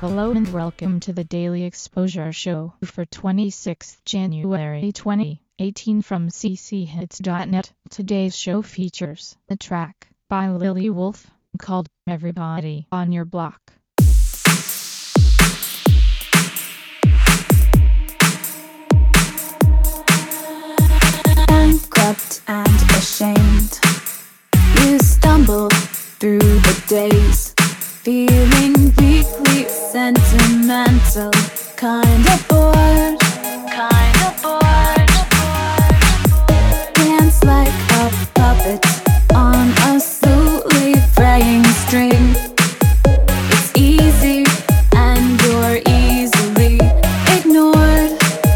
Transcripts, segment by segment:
Hello and welcome to the Daily Exposure Show for 26th January 2018 from cchits.net. Today's show features a track by Lily Wolf called Everybody on Your Block. Bankrupt and ashamed, you stumble through the days, feeling weakly sentimental, kinda bored. Dance like a puppet on a slowly fraying string. It's easy and you're easily ignored.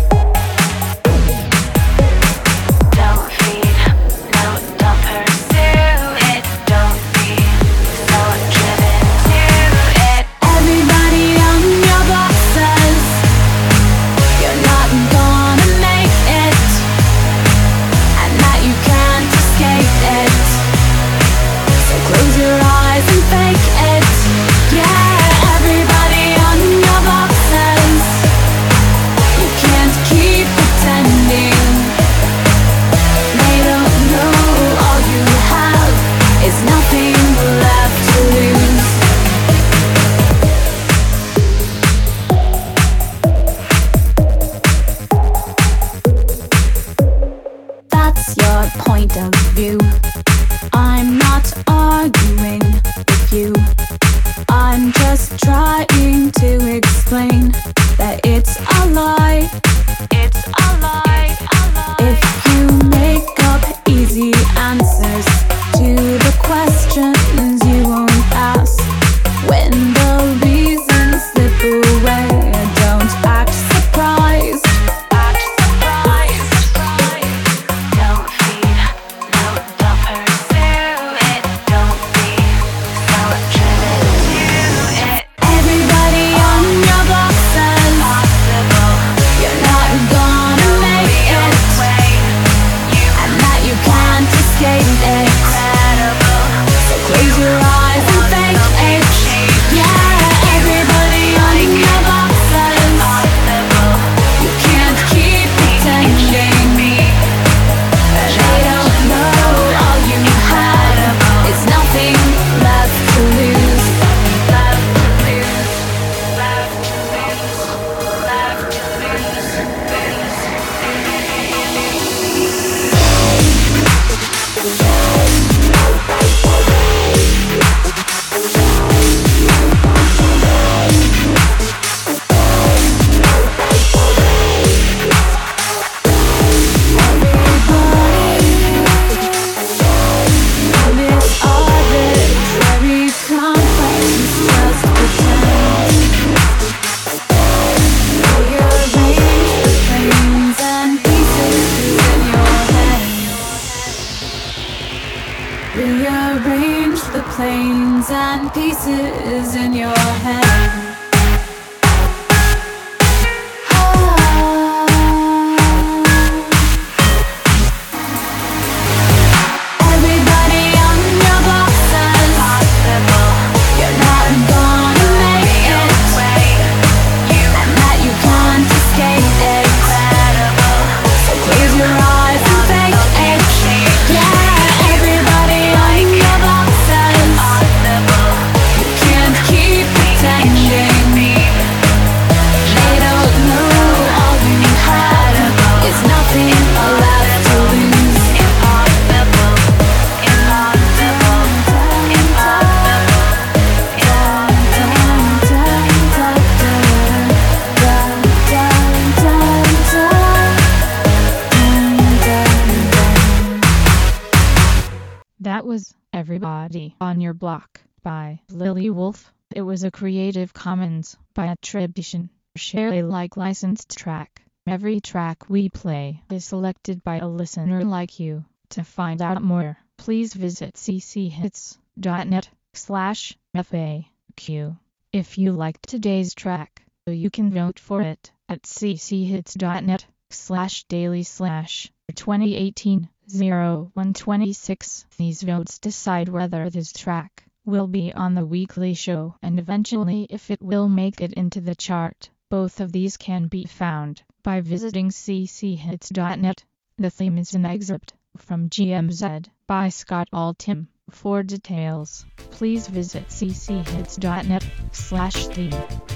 Don't feed, no, don't pursue it. Don't be so driven to it. Everybody on your block says you're not gonna make it, and that you can't escape it. So close your eyes and fake it. Yeah, everybody on your block says you can't keep pretending. They don't know all you have is nothing left to lose. That's your point of view. I'm not arguing with you. I'm just trying to explain that it's a lie. It's a lie. If you make up easy answers to the questions you won't ask, when the reasons slip away, don't act surprised. Don't feed, no, don't pursue it. Don't be so driven to it. Everybody on your block says you're not gonna make it, and that you can't escape it. So close your eyes and fake it. Yeah, everybody on your block says you can't keep pretending. They don't know all you had is nothing left to lose. This arbitrary complex just pretend. Rearrange the planes and pieces in your head. Rearrange the planes and pieces in your head. Everybody on your block says you're not gonna make it, and that you can't escape it. So close your eyes and fake it. Yeah, everybody on your block says you can't keep pretending. They don't know all you had is nothing left to lose. That was Everybody on Your Block by Lily Wolf. It was a Creative Commons by attribution, share Alike licensed track. Every track we play is selected by a listener like you. To find out more, please visit cchits.net/FAQ. If you liked today's track, you can vote for it at cchits.net/daily/2018 0126. These votes decide whether this track will be on the weekly show, and eventually if it will make it into the chart. Both of these can be found by visiting cchits.net. The theme is an excerpt from GMZ by Scott Altham. For details, please visit cchits.net/theme.